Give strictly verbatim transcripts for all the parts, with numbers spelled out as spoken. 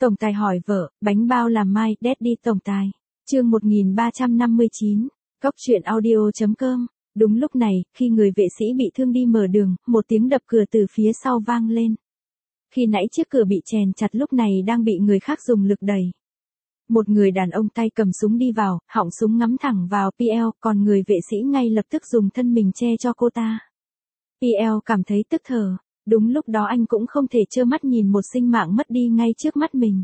Tổng tài hỏi vợ, bánh bao làm mai, Daddy tổng tài. Chương một nghìn ba trăm năm mươi chín, Cốc truyện audio chấm com. Đúng lúc này, khi người vệ sĩ bị thương đi mở đường, một tiếng đập cửa từ phía sau vang lên. Khi nãy chiếc cửa bị chèn chặt lúc này đang bị người khác dùng lực đẩy. Một người đàn ông tay cầm súng đi vào, họng súng ngắm thẳng vào pê lờ, còn người vệ sĩ ngay lập tức dùng thân mình che cho cô ta. pê lờ cảm thấy tức thở. Đúng lúc đó anh cũng không thể trơ mắt nhìn một sinh mạng mất đi ngay trước mắt mình.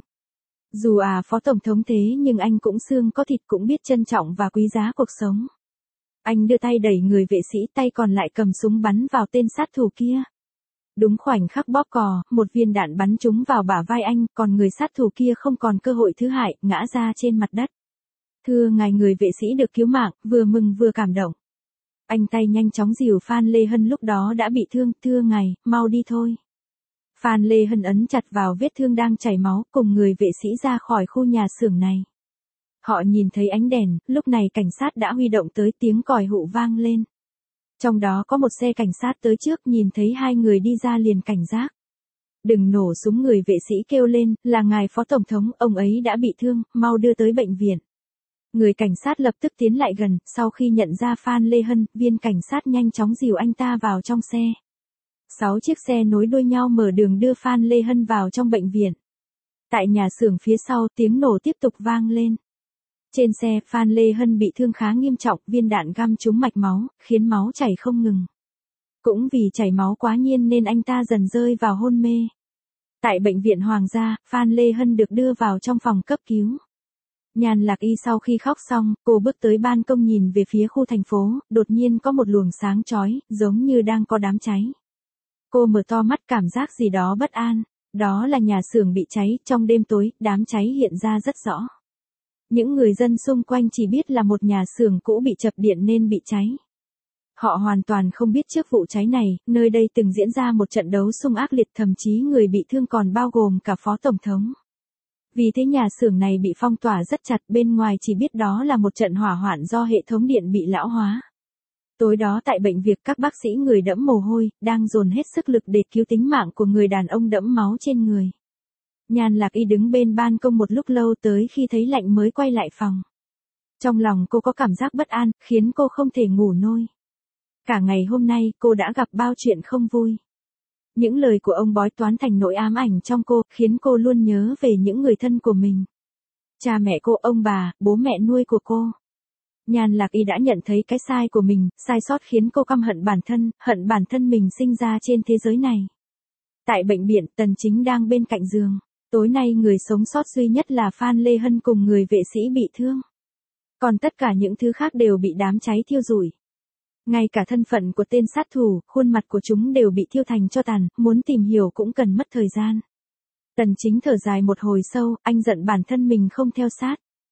Dù à phó tổng thống thế nhưng anh cũng xương có thịt, cũng biết trân trọng và quý giá cuộc sống. Anh đưa tay đẩy người vệ sĩ, tay còn lại cầm súng bắn vào tên sát thủ kia. Đúng khoảnh khắc bóp cò, một viên đạn bắn trúng vào bả vai anh, còn người sát thủ kia không còn cơ hội thứ hai, ngã ra trên mặt đất. Thưa ngài, người vệ sĩ được cứu mạng, vừa mừng vừa cảm động. Anh tay nhanh chóng dìu Phan Lê Hân lúc đó đã bị thương, thưa ngài, mau đi thôi. Phan Lê Hân ấn chặt vào vết thương đang chảy máu, cùng người vệ sĩ ra khỏi khu nhà xưởng này. Họ nhìn thấy ánh đèn, lúc này cảnh sát đã huy động tới, tiếng còi hụ vang lên. Trong đó có một xe cảnh sát tới trước, nhìn thấy hai người đi ra liền cảnh giác. Đừng nổ súng, người vệ sĩ kêu lên, là ngài phó tổng thống, ông ấy đã bị thương, mau đưa tới bệnh viện. Người cảnh sát lập tức tiến lại gần, sau khi nhận ra Phan Lê Hân, viên cảnh sát nhanh chóng dìu anh ta vào trong xe. Sáu chiếc xe nối đuôi nhau mở đường đưa Phan Lê Hân vào trong bệnh viện. Tại nhà xưởng phía sau, tiếng nổ tiếp tục vang lên. Trên xe, Phan Lê Hân bị thương khá nghiêm trọng, viên đạn găm trúng mạch máu, khiến máu chảy không ngừng. Cũng vì chảy máu quá nhiên nên anh ta dần rơi vào hôn mê. Tại bệnh viện Hoàng gia, Phan Lê Hân được đưa vào trong phòng cấp cứu. Nhàn Lạc Y sau khi khóc xong, cô bước tới ban công nhìn về phía khu thành phố, đột nhiên có một luồng sáng chói, giống như đang có đám cháy. Cô mở to mắt, cảm giác gì đó bất an. Đó là nhà xưởng bị cháy, trong đêm tối, đám cháy hiện ra rất rõ. Những người dân xung quanh chỉ biết là một nhà xưởng cũ bị chập điện nên bị cháy. Họ hoàn toàn không biết trước vụ cháy này, nơi đây từng diễn ra một trận đấu xung ác liệt, thậm chí người bị thương còn bao gồm cả phó tổng thống. Vì thế nhà xưởng này bị phong tỏa rất chặt, bên ngoài chỉ biết đó là một trận hỏa hoạn do hệ thống điện bị lão hóa. Tối đó tại bệnh viện, các bác sĩ người đẫm mồ hôi, đang dồn hết sức lực để cứu tính mạng của người đàn ông đẫm máu trên người. Nhàn Lạc Y đứng bên ban công một lúc lâu, tới khi thấy lạnh mới quay lại phòng. Trong lòng cô có cảm giác bất an, khiến cô không thể ngủ nôi. Cả ngày hôm nay, cô đã gặp bao chuyện không vui. Những lời của ông bói toán thành nỗi ám ảnh trong cô, khiến cô luôn nhớ về những người thân của mình. Cha mẹ cô, ông bà, bố mẹ nuôi của cô. Nhàn Lạc Y đã nhận thấy cái sai của mình, sai sót khiến cô căm hận bản thân, hận bản thân mình sinh ra trên thế giới này. Tại bệnh viện, Tần Chính đang bên cạnh giường. Tối nay người sống sót duy nhất là Phan Lê Hân cùng người vệ sĩ bị thương. Còn tất cả những thứ khác đều bị đám cháy thiêu rụi. Ngay cả thân phận của tên sát thủ, khuôn mặt của chúng đều bị thiêu thành tro tàn, muốn tìm hiểu cũng cần mất thời gian. Tần Chính thở dài một hồi sâu, anh giận bản thân mình không theo sát.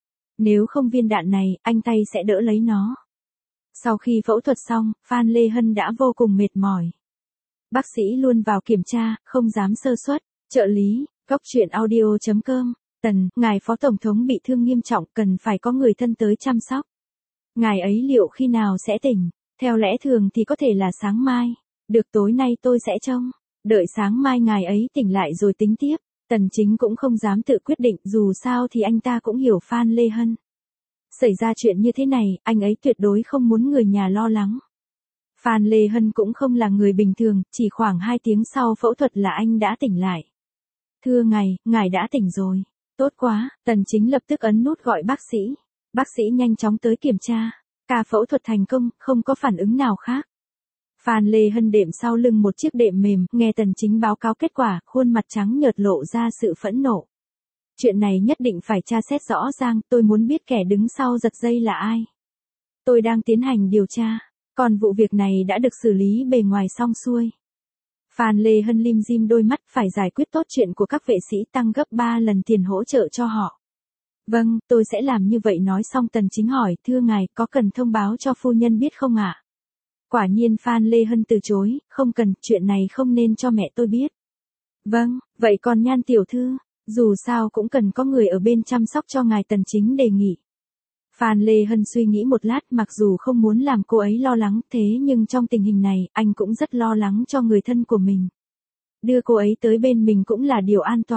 Nếu không viên đạn này, anh tay sẽ đỡ lấy nó. Sau khi phẫu thuật xong, Phan Lê Hân đã vô cùng mệt mỏi. Bác sĩ luôn vào kiểm tra, không dám sơ suất. Trợ lý, Cốc truyện audio chấm com. Tần, ngài phó tổng thống bị thương nghiêm trọng, cần phải có người thân tới chăm sóc. Ngài ấy liệu khi nào sẽ tỉnh? Theo lẽ thường thì có thể là sáng mai. Được, tối nay tôi sẽ trông. Đợi sáng mai ngài ấy tỉnh lại rồi tính tiếp. Tần Chính cũng không dám tự quyết định, dù sao thì anh ta cũng hiểu Phan Lê Hân. Xảy ra chuyện như thế này, anh ấy tuyệt đối không muốn người nhà lo lắng. Phan Lê Hân cũng không là người bình thường, chỉ khoảng hai tiếng sau phẫu thuật là anh đã tỉnh lại. Thưa ngài, ngài đã tỉnh rồi. Tốt quá, Tần Chính lập tức ấn nút gọi bác sĩ. Bác sĩ nhanh chóng tới kiểm tra. Ca phẫu thuật thành công, không có phản ứng nào khác. Phan Lê Hân đệm sau lưng một chiếc đệm mềm, nghe Tần Chính báo cáo kết quả, khuôn mặt trắng nhợt lộ ra sự phẫn nộ. Chuyện này nhất định phải tra xét rõ ràng, tôi muốn biết kẻ đứng sau giật dây là ai. Tôi đang tiến hành điều tra, còn vụ việc này đã được xử lý bề ngoài xong xuôi. Phan Lê Hân lim dim đôi mắt, phải giải quyết tốt chuyện của các vệ sĩ, tăng gấp ba lần tiền hỗ trợ cho họ. Vâng, tôi sẽ làm như vậy. Nói xong Tần Chính hỏi, thưa ngài, có cần thông báo cho phu nhân biết không ạ? Quả nhiên Phan Lê Hân từ chối, không cần, chuyện này không nên cho mẹ tôi biết. Vâng, vậy còn Nhan tiểu thư, dù sao cũng cần có người ở bên chăm sóc cho ngài, Tần Chính đề nghị. Phan Lê Hân suy nghĩ một lát, mặc dù không muốn làm cô ấy lo lắng, thế nhưng trong tình hình này, anh cũng rất lo lắng cho người thân của mình. Đưa cô ấy tới bên mình cũng là điều an toàn.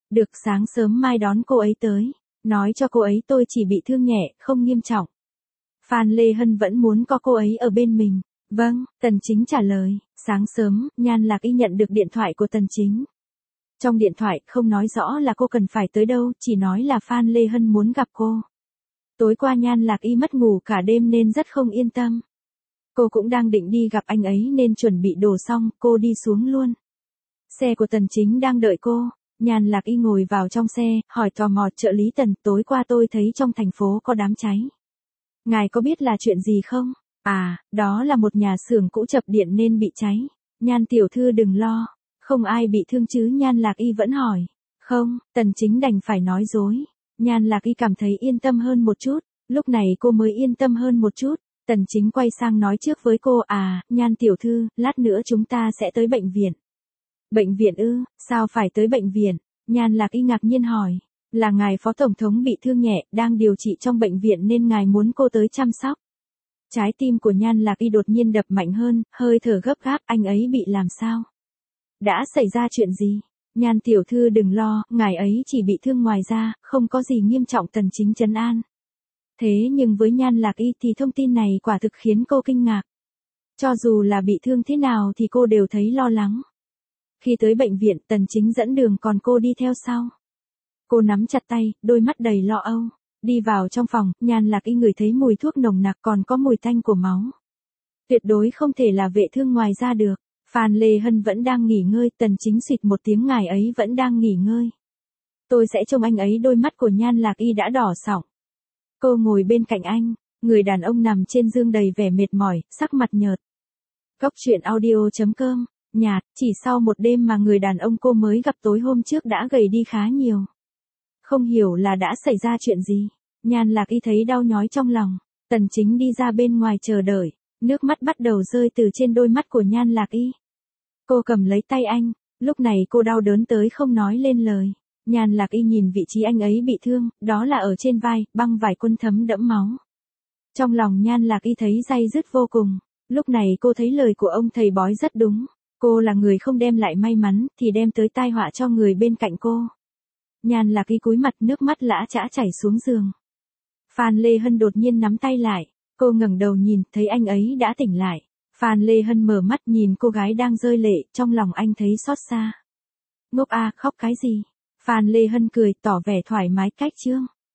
Được, sáng sớm mai đón cô ấy tới. Nói cho cô ấy tôi chỉ bị thương nhẹ, không nghiêm trọng. Phan Lê Hân vẫn muốn có cô ấy ở bên mình. Vâng, Tần Chính trả lời. Sáng sớm, Nhan Lạc Y nhận được điện thoại của Tần Chính. Trong điện thoại không nói rõ là cô cần phải tới đâu, chỉ nói là Phan Lê Hân muốn gặp cô. Tối qua Nhan Lạc Y mất ngủ cả đêm nên rất không yên tâm. Cô cũng đang định đi gặp anh ấy nên chuẩn bị đồ xong, cô đi xuống luôn. Xe của Tần Chính đang đợi cô. Nhan Lạc Y ngồi vào trong xe, hỏi tò mò trợ lý Tần, tối qua tôi thấy trong thành phố có đám cháy. Ngài có biết là chuyện gì không? À, đó là một nhà xưởng cũ chập điện nên bị cháy. Nhan tiểu thư đừng lo. Không ai bị thương chứ? Nhan Lạc Y vẫn hỏi. Không, Tần Chính đành phải nói dối. Nhan Lạc Y cảm thấy yên tâm hơn một chút. Lúc này cô mới yên tâm hơn một chút. Tần Chính quay sang nói trước với cô, à, Nhan tiểu thư, lát nữa chúng ta sẽ tới bệnh viện. Bệnh viện ư, sao phải tới bệnh viện? Nhan Lạc Y ngạc nhiên hỏi. Là ngài phó tổng thống bị thương nhẹ, đang điều trị trong bệnh viện nên ngài muốn cô tới chăm sóc. Trái tim của Nhan Lạc Y đột nhiên đập mạnh hơn, hơi thở gấp gáp, anh ấy bị làm sao? Đã xảy ra chuyện gì? Nhan tiểu thư đừng lo, ngài ấy chỉ bị thương ngoài da, không có gì nghiêm trọng. Tần Chính trấn an. Thế nhưng với Nhan Lạc Y thì thông tin này quả thực khiến cô kinh ngạc. Cho dù là bị thương thế nào thì cô đều thấy lo lắng. Khi tới bệnh viện, Tần Chính dẫn đường còn cô đi theo sau. Cô nắm chặt tay, đôi mắt đầy lo âu. Đi vào trong phòng, Nhan Lạc Y ngửi thấy mùi thuốc nồng nặc còn có mùi tanh của máu. Tuyệt đối không thể là vệ thương ngoài da được. Phan Lê Hân vẫn đang nghỉ ngơi, Tần Chính xịt một tiếng, ngài ấy vẫn đang nghỉ ngơi. Tôi sẽ trông anh ấy. Đôi mắt của Nhan Lạc Y đã đỏ sọng. Cô ngồi bên cạnh anh, người đàn ông nằm trên giường đầy vẻ mệt mỏi, sắc mặt nhợt. Cốc truyện audio chấm com, nhạt, chỉ sau một đêm mà người đàn ông cô mới gặp tối hôm trước đã gầy đi khá nhiều. Không hiểu là đã xảy ra chuyện gì. Nhan Lạc Y thấy đau nhói trong lòng. Tần Chính đi ra bên ngoài chờ đợi. Nước mắt bắt đầu rơi từ trên đôi mắt của Nhan Lạc Y. Cô cầm lấy tay anh. Lúc này cô đau đớn tới không nói lên lời. Nhan Lạc Y nhìn vị trí anh ấy bị thương, đó là ở trên vai, băng vải quân thấm đẫm máu. Trong lòng Nhan Lạc Y thấy day dứt vô cùng. Lúc này cô thấy lời của ông thầy bói rất đúng. Cô là người không đem lại may mắn, thì đem tới tai họa cho người bên cạnh cô. Nhan Lạc Y cúi mặt, nước mắt lã chã chảy xuống giường. Phan Lê Hân đột nhiên nắm tay lại. Cô ngẩng đầu nhìn, thấy anh ấy đã tỉnh lại. Phan Lê Hân mở mắt nhìn cô gái đang rơi lệ, trong lòng anh thấy xót xa. Ngốc a, khóc cái gì? Phan Lê Hân cười, tỏ vẻ thoải mái cách chương.